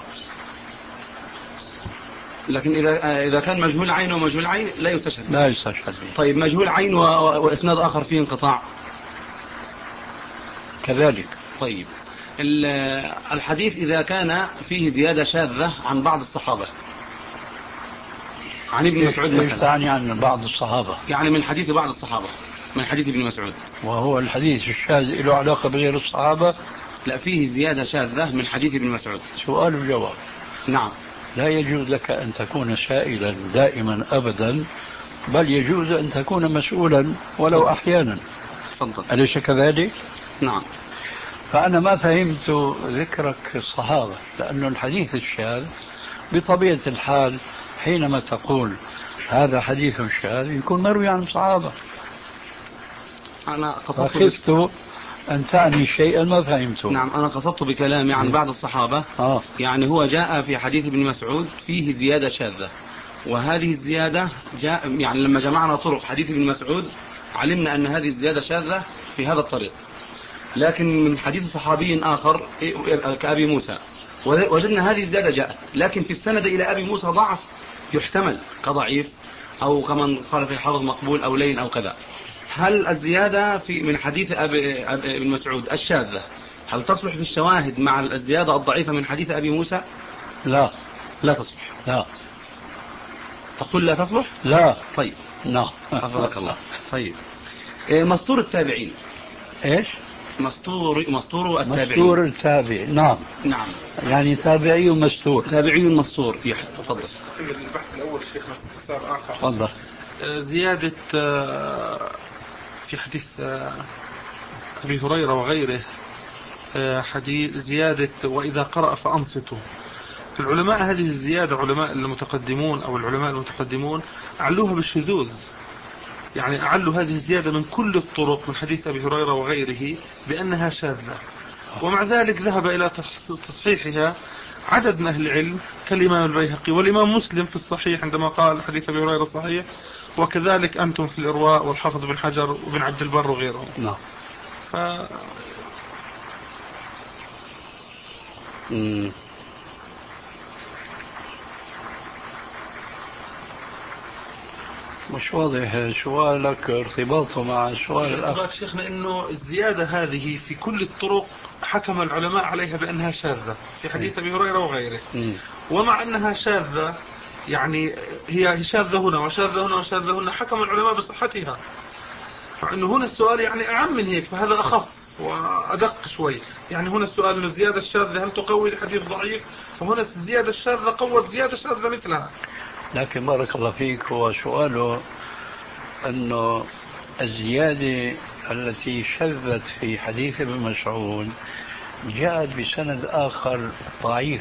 لكن إذا إذا كان مجهول عين ومجهول عين لا يستشهد به. لا يستشهد به. طيب مجهول عين و... وإسناد آخر فيه انقطاع كذلك. طيب الحديث إذا كان فيه زيادة شاذة عن بعض الصحابة، عن ابن مسعود مثلا. تعني عن بعض الصحابة يعني من حديث بعض الصحابة، من حديث ابن مسعود. وهو الحديث الشاذ له علاقة بغير الصحابة؟ لا، فيه زيادة شاذة من حديث ابن مسعود. سؤال وجواب. نعم. لا يجوز لك أن تكون سائلا دائما أبدا، بل يجوز أن تكون مسؤولا ولو أحيانا. تفضل. أليس كذلك؟ نعم. فأنا ما فهمت ذكرك الصحابة، لأن الحديث الشاذ بطبيعة الحال حينما تقول هذا حديث شاذ يكون مروي عن الصحابة. أنا قصدت فخفت أن تعني شيئا ما فهمته. نعم أنا قصدت بكلامي عن بعض الصحابة. آه. يعني هو جاء في حديث ابن مسعود فيه زيادة شاذة، وهذه الزيادة جاء يعني لما جمعنا طرق حديث ابن مسعود علمنا أن هذه الزيادة شاذة في هذا الطريق، لكن من حديث صحابي آخر كأبي موسى وجدنا هذه الزيادة جاءت، لكن في السند إلى أبي موسى ضعف يحتمل كضعيف أو كمن قال في الحافظ مقبول أو لين أو كذا. هل الزيادة في من حديث أبي ابن مسعود الشاذة هل تصلح في الشواهد مع الزيادة الضعيفة من حديث أبي موسى؟ لا لا تصلح. لا تقول لا تصلح؟ لا. طيب نعم حفظك الله. طيب مسطور التابعين. ايش؟ مسطور مسطور التابعين. مسطور التابع. نعم نعم يعني تابعي ومستور. تابعي مسطور. تفضل. البحث الأول شيخ استفسار آخر. تفضل. زيادة في حديث أبي هريرة وغيره حديث زيادة وإذا قرأ فأنصتوا. العلماء هذه الزيادة علماء المتقدمون أو العلماء المتقدمون أعلوها بالشذوذ، يعني أعلوا هذه الزيادة من كل الطرق من حديث أبي هريرة وغيره بأنها شاذة، ومع ذلك ذهب إلى تصحيحها عدد من أهل العلم كالإمام البيهقي والإمام مسلم في الصحيح عندما قال حديث أبي هريرة صحيح، وكذلك أنتم في الإرواء والحافظ بن حجر وبن عبد البر وغيرهم. نعم. ف... مم. مش واضح سؤالك ارتباطه مع السؤال الآخر. ارتباط شيخنا انه الزيادة هذه في كل الطرق حكم العلماء عليها بأنها شاذة في حديث أبي هريرة وغيره. م. ومع أنها شاذة يعني هي شاذة هنا وشاذة هنا وشاذة هنا حكم العلماء بصحتها، مع أنه هنا السؤال يعني أعم من هيك، فهذا أخص وأدق شوي. يعني هنا السؤال أنه الزيادة الشاذة هل تقوي الحديث ضعيف، فهنا الزيادة الشاذة قوت زيادة شاذة مثلها. لكن بارك الله فيك هو سؤاله أنه الزيادة التي شذت في حديث ابن مسعود جاءت بسند آخر ضعيف،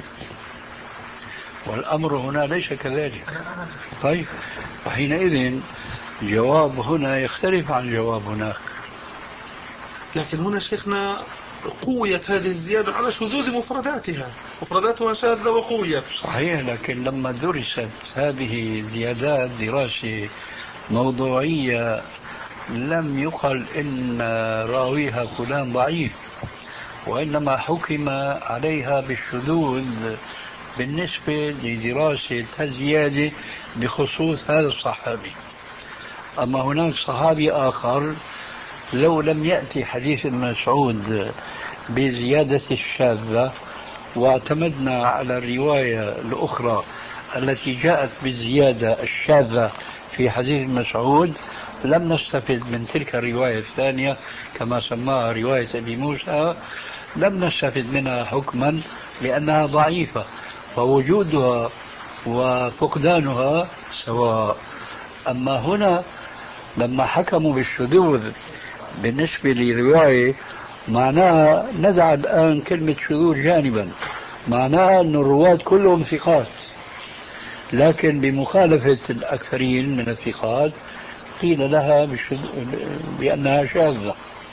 والأمر هنا ليس كذلك. طيب وحينئذ جواب هنا يختلف عن جواب هناك. لكن هنا شيخنا قويت هذه الزيادة على شذوذ مفرداتها، مفرداتها شاذة وقويت. صحيح، لكن لما درست هذه الزيادات دراسة موضوعية لم يقل إن راويها فلان ضعيف، وإنما حكم عليها بالشذوذ بالنسبة لدراسة الزيادة بخصوص هذا الصحابي. أما هناك صحابي آخر لو لم يأتي حديث ابن مسعود بزيادة الشاذة واعتمدنا على الرواية الأخرى التي جاءت بالزيادة الشاذة في حديث ابن مسعود لم نستفد من تلك الرواية الثانية كما سماها رواية أبي موسى، لم نستفد منها حكما لأنها ضعيفة، فوجودها وفقدانها سواء. أما هنا لما حكموا بالشذوذ بالنسبة لرواية معناها ندع الآن كلمة شذوذ جانبا، معناها أن الرواة كلهم ثقات، لكن بمخالفة الأكثرين من الثقات قيل لها بأنها شاذة.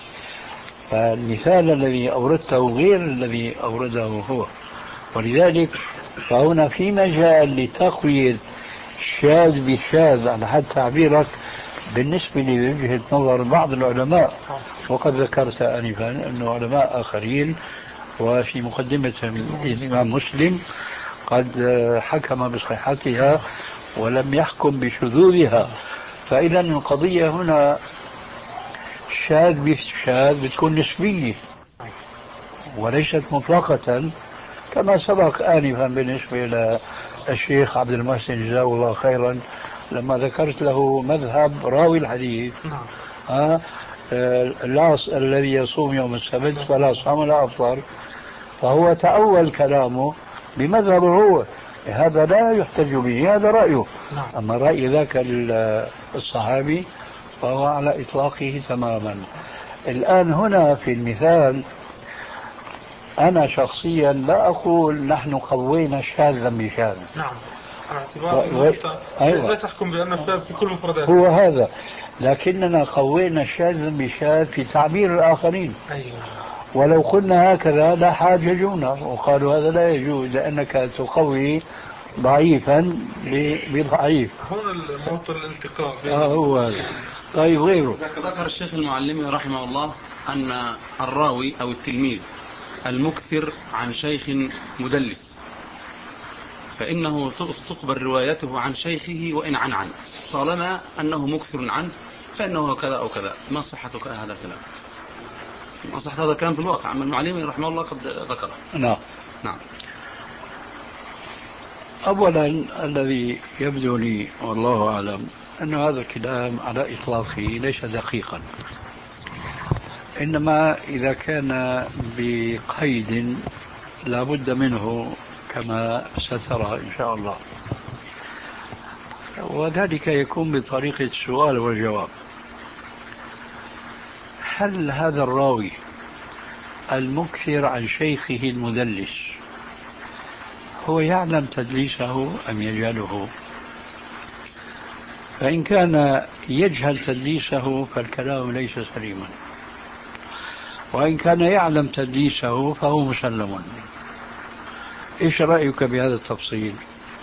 فالمثال الذي أوردته غير الذي أورده هو، ولذلك فهنا في مجال لتقوية الشاذ بالشاذ على حد تعبيرك بالنسبة لوجهة نظر بعض العلماء. وقد ذكرت آنفا أن علماء آخرين وفي مقدمتهم الإمام مسلم قد حكم بصحتها ولم يحكم بشذوذها. فإذا القضية هنا شاذ بالشاذ بتكون نسبية وليست مطلقة كما سبق آنفا بالنسبة للشيخ عبد المحسن جزاه الله خيرا لما ذكرت له مذهب راوي الحديث آه اللاص الذي يصوم يوم السبت فلا صام ولا أفطر، فهو تأول كلامه بمذهبه هو، هذا لا يحتج به، هذا رأيه. أما رأي ذاك الصحابي فهو على إطلاقه تماما. الآن هنا في المثال أنا شخصيا لا أقول نحن قوينا شاذا بشاذ، نعم. على اعتبار و... أيوة. لا تحكم بأن الشاذ في كل مفردات. هو هذا، لكننا قوينا الشاذ بشاذ في تعبير الآخرين. أيوة. ولو قلنا هكذا لا حاججونا وقالوا هذا لا يجوز لأنك تقوي ضعيفا بضعيف. هون موطن الالتقاء. آه هو هذا. طيب غيره. ذكر الشيخ المعلمي رحمه الله أن الراوي أو التلميذ المكثر عن شيخ مدلس فإنه تقبل روايته عن شيخه وإن عن عن طالما أنه مكثر عنه فإنه كذا أو كذا. ما صحة هذا الكلام؟ ما صحة هذا الكلام في الواقع؟ أما المعلمي رحمه الله قد ذكره. نعم نعم. أولا الذي يبدو لي والله أعلم أن هذا الكلام على إطلاقه ليس دقيقا، إنما إذا كان بقيد لا بد منه كما سترى إن شاء الله، وذلك يكون بطريقة السؤال والجواب. هل هذا الراوي المكثر عن شيخه المدلس هو يعلم تدليسه أم يجهله؟ فإن كان يجهل تدليسه فالكلام ليس سليما، وإن كان يعلم تدليسه فهو مسلم. إيش رأيك بهذا التفصيل؟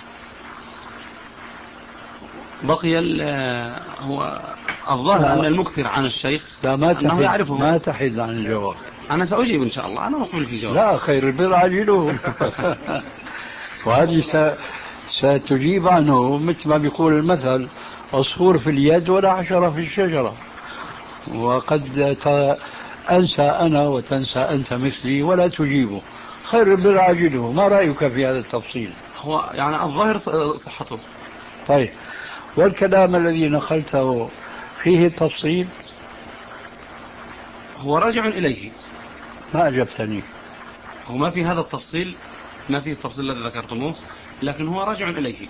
بقي هو الظاهر أن المكثر عن الشيخ لا ما أنه يعرفه. ما تحد عن الجواب. أنا سأجيب إن شاء الله، أنا مقبل في الجواب. لا خير البر عاجله. وهذه س... ستجيب عنه مثل ما بيقول المثل: عصفور في اليد ولا حشرة في الشجرة. وقد ت... أنسى أنا وتنسى أنت مثلي ولا تجيبه. خير البر عاجله. ما رأيك في هذا التفصيل؟ هو يعني الظاهر صحته. طيب، والكلام الذي نقلته فيه التفصيل؟ هو راجع إليه. ما أجبتني. هو ما في هذا التفصيل، ما في التفصيل الذي ذكرتموه، لكن هو راجع إليه.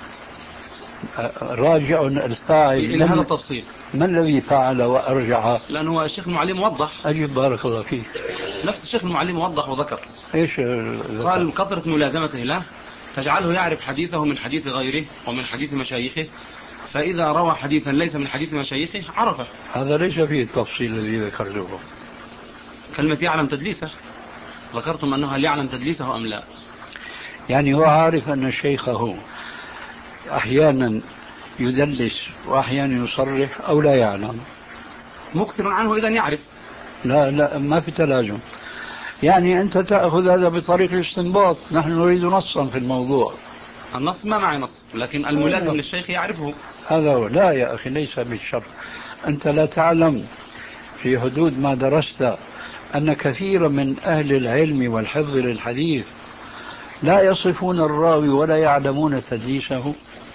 راجع الفاعل إلى هذا التفصيل. من الذي فعل وأرجع؟ لأنه الشيخ المعلم وضح. أجب بارك الله فيك. نفس الشيخ المعلم وضح وذكر. إيش قال: كثرة ملازمته له تجعله يعرف حديثه من حديث غيره ومن حديث مشايخه، فإذا روى حديثا ليس من حديث مشايخه عرفه. هذا ليس فيه التفصيل الذي ذكرته. كلمة يعلم تدليسه، ذكرتم أنه هل يعلم تدليسه أم لا؟ يعني هو عارف أن شيخه أحيانا يدلس وأحيانا يصرح أو لا يعلم؟ مكثر عنه إذن يعرف. لا لا ما في تلازم. يعني أنت تأخذ هذا بطريق الاستنباط، نحن نريد نصا في الموضوع. النص ما معي نص، لكن الملازم للشيخ يعرفه. هذا هو. لا يا أخي ليس بالشرط. أنت لا تعلم في حدود ما درست أن كثيرا من أهل العلم والحفظ للحديث لا يصفون الراوي ولا يعلمون تدليسه؟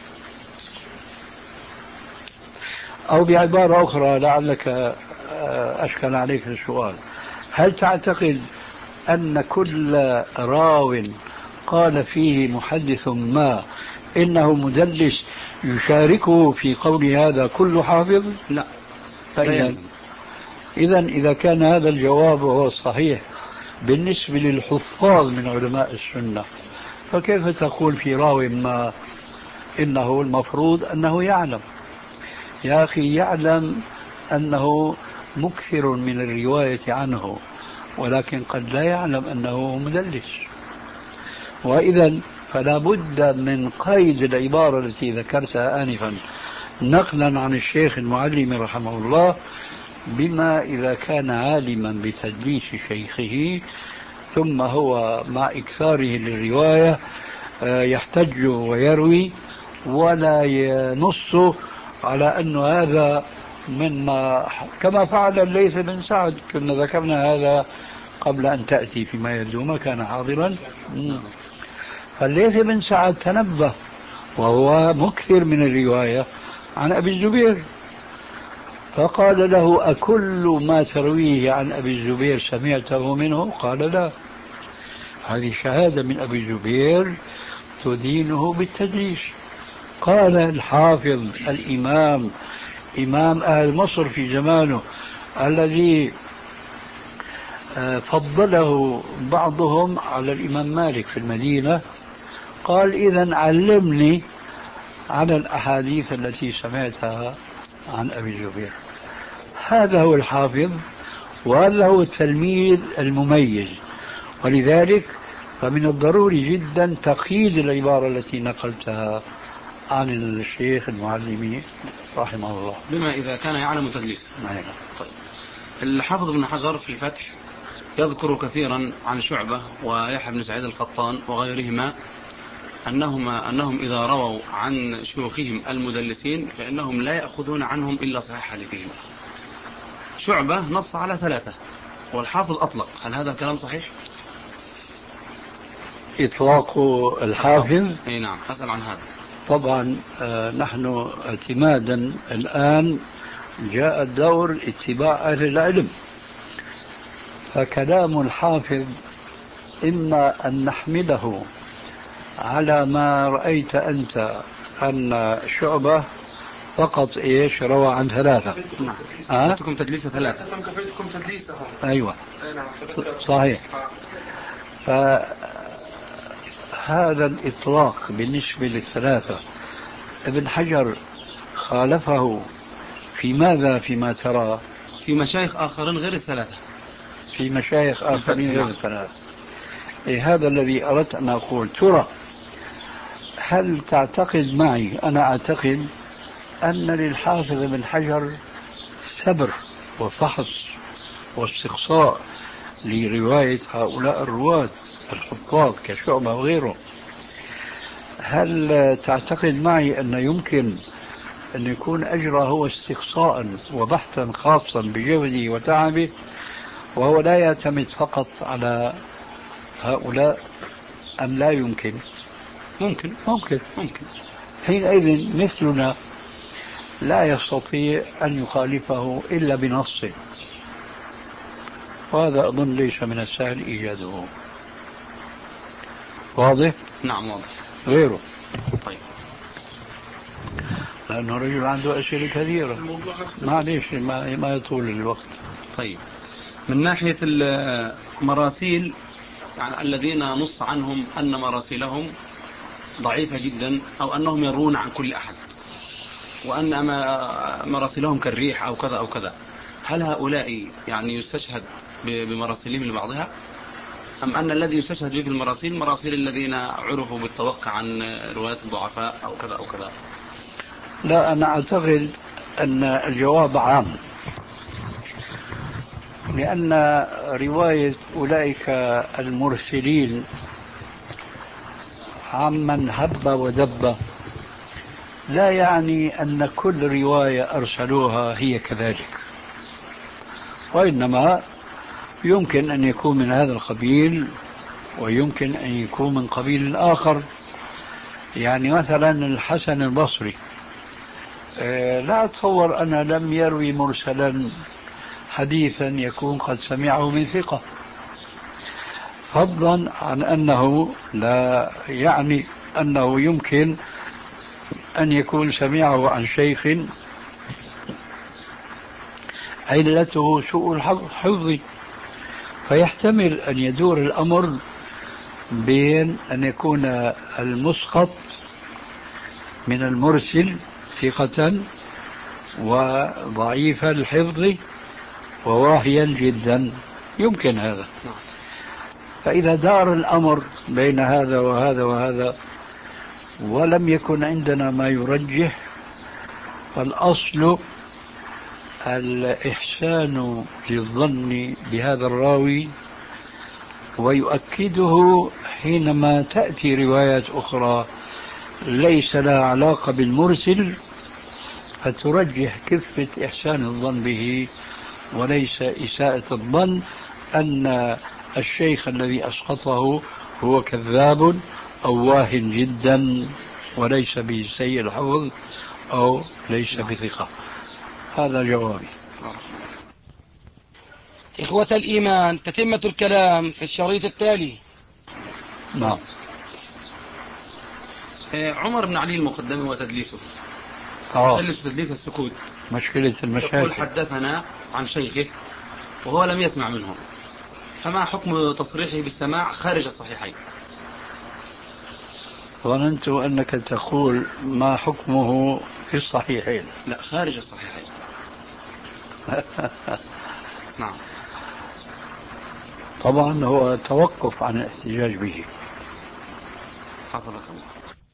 أو بعبارة أخرى لعلك أشكل عليك السؤال: هل تعتقد أن كل راو قال فيه محدث ما إنه مدلس يشاركه في قول هذا كل حافظ؟ لا. فإذا إذن إذا كان هذا الجواب هو الصحيح بالنسبة للحفاظ من علماء السنة، فكيف تقول في راو ما إنه المفروض أنه يعلم؟ يا أخي يعلم أنه مكثر من الرواية عنه، ولكن قد لا يعلم أنه مدلس. وإذا فلا بد من قيد العبارة التي ذكرتها آنفا نقلا عن الشيخ المعلم رحمه الله، بما إذا كان عالما بتدليس شيخه ثم هو مع إكثاره للرواية يحتج ويروي ولا ينص على أن هذا مما كما فعل الليث بن سعد. كنا ذكرنا هذا قبل أن تأتي فيما يبدو، ما كان حاضرا. فالليث بن سعد تنبه وهو مكثر من الرواية عن أبي الزبير، فقال له: أكل ما ترويه عن أبي الزبير سمعته منه؟ قال: لا. هذه شهادة من أبي الزبير تدينه بالتدليس. قال الحافظ الإمام إمام أهل مصر في زمانه الذي فضله بعضهم على الإمام مالك في المدينة، قال: إذن علمني على الأحاديث التي سمعتها عن أبي الزبير. هذا هو الحافظ، وهذا هو التلميذ المميز. ولذلك فمن الضروري جدا تقييد العبارة التي نقلتها عن الشيخ المعلمي رحمه الله، بما إذا كان يعلم تدليسه. طيب، الحافظ ابن حجر في الفتح يذكر كثيرا عن شعبة ويحيى بن سعيد القطان وغيرهما أنهما أنهم إذا رووا عن شيوخهم المدلسين فإنهم لا يأخذون عنهم إلا صحيح حديثهم. شعبة نص على ثلاثة والحافظ أطلق، هل هذا الكلام صحيح؟ إطلاق الحافظ؟ أي نعم، أسأل عن هذا. طبعا آه نحن اعتمادا الآن جاء الدور اتباع أهل العلم، فكلام الحافظ إما أن نحمله على ما رأيت أنت أن شعبة فقط إيش روى عن ثلاثة. نعم. أه؟ كفتكم تدليس ثلاثة. كفتكم تدليسهم. أيوة صحيح. فهذا الإطلاق بالنسبة للثلاثة ابن حجر خالفه في ماذا فيما ترى؟ في مشايخ آخرين غير الثلاثة. في مشايخ آخرين غير الثلاثة. إيه هذا الذي أردت أن أقول. ترى هل تعتقد معي؟ أنا أعتقد أن للحافظ ابن حجر صبر وفحص واستقصاء لرواية هؤلاء الرواة الحفاظ كشعبة وغيره. هل تعتقد معي أن يمكن أن يكون أجرى هو استقصاء وبحثا خاصا بجهده وتعبه، وهو لا يعتمد فقط على هؤلاء، أم لا يمكن؟ ممكن ممكن ممكن. حينئذ مثلنا لا يستطيع أن يخالفه إلا بنص، وهذا أظن ليس من السهل إيجاده. واضح؟ نعم واضح. غيره؟ طيب، لأنه رجل عنده أسئلة كثيرة، معليش ما, ما يطول الوقت. طيب، من ناحية المراسيل يعني الذين نص عنهم أن مراسيلهم ضعيفة جدا أو أنهم يرون عن كل أحد وأن مراسلهم كالريح أو كذا أو كذا، هل هؤلاء يعني يستشهد بمراسلهم لبعضها، أم أن الذي يستشهد به في المراسيل مراسيل الذين عرفوا بالتوقع عن روايات الضعفاء أو كذا أو كذا؟ لا، أنا أعتقد أن الجواب عام، لأن رواية أولئك المرسلين عمن هب ودب لا يعني أن كل رواية أرسلوها هي كذلك، وإنما يمكن أن يكون من هذا القبيل ويمكن أن يكون من قبيل آخر. يعني مثلا الحسن البصري لا أتصور أنه لم يروي مرسلا حديثا يكون قد سمعه من ثقة، فضلا عن أنه لا يعني أنه يمكن أن يكون سمعه عن شيخ علته سوء الحفظ، فيحتمل أن يدور الأمر بين أن يكون المسقط من المرسل ثقة وضعيف الحفظ وواهيا جدا، يمكن هذا. فإذا دار الأمر بين هذا وهذا وهذا ولم يكن عندنا ما يرجح، فالأصل الإحسان للظن بهذا الراوي، ويؤكده حينما تأتي روايات أخرى ليس لها علاقة بالمرسل فترجح كفة إحسان الظن به وليس إساءة الظن أن الشيخ الذي أسقطه هو كذاب أو واهن جدا وليس بسيء الحفظ أو ليس بثقة. هذا جوابي. إخوة الإيمان، تتمة الكلام في الشريط التالي. نعم. عمر بن علي المقدمي وتدليسه. آه. تدلس تدليس السكوت. مشكلة المشاكل. يقول حدثنا عن شيخه وهو لم يسمع منه، فما حكم تصريحه بالسماع خارج الصحيحين؟ ظننت أنك تقول ما حكمه في الصحيحين. لا، خارج الصحيحين. نعم. طبعا هو توقف عن الاحتجاج به. حفظك الله.